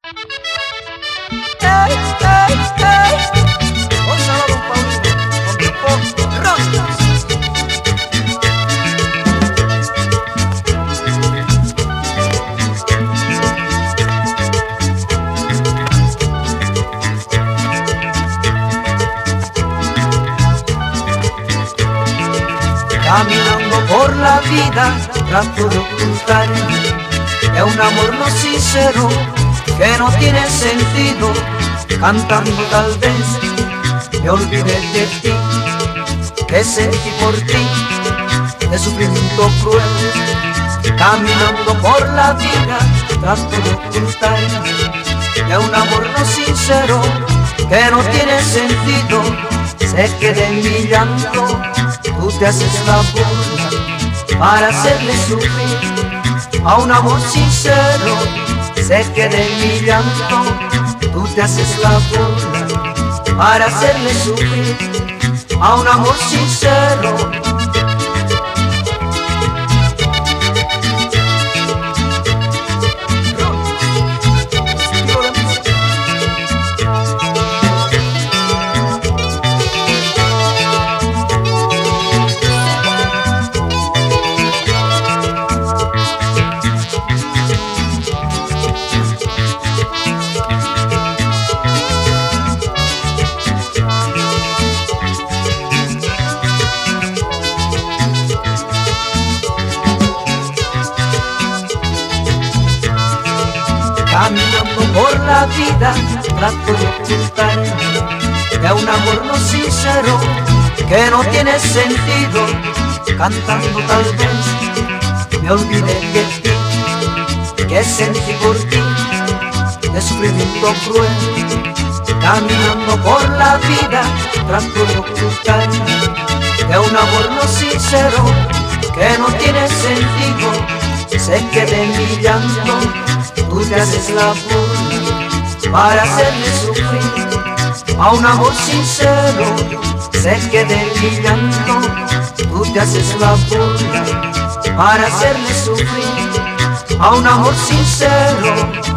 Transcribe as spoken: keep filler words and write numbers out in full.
Ey, ey, ey. Gózalo, don Paulino, con tu pop, rondas. Caminando por la vida trato de ocultar que un amor no sincero, que no tiene sentido. Cantando tal vez me olvidé de ti, que sentí por ti, de sufrimiento cruel. Caminando por la vida trato de ocultar que un amor no sincero, que no tiene sentido. Sé que de mi llanto tú te haces la burla para hacerle sufrir a un amor sincero. Sé que de mi llanto tú te haces la burla para hacerle sufrir a un amor sincero. Caminando por la vida trato de ocultar que un amor no sincero, que no tiene sentido. Cantando tal vez me olvidé de ti, que sentí por ti, de sufrimiento cruel. Caminando por la vida trato de ocultar que un amor no sincero, que no tiene sentido. Sé que de mi llanto tú te haces la burla para hacerle sufrir a un amor sincero. Sé que de mi llanto tú te haces la burla para hacerle sufrir a un amor sincero.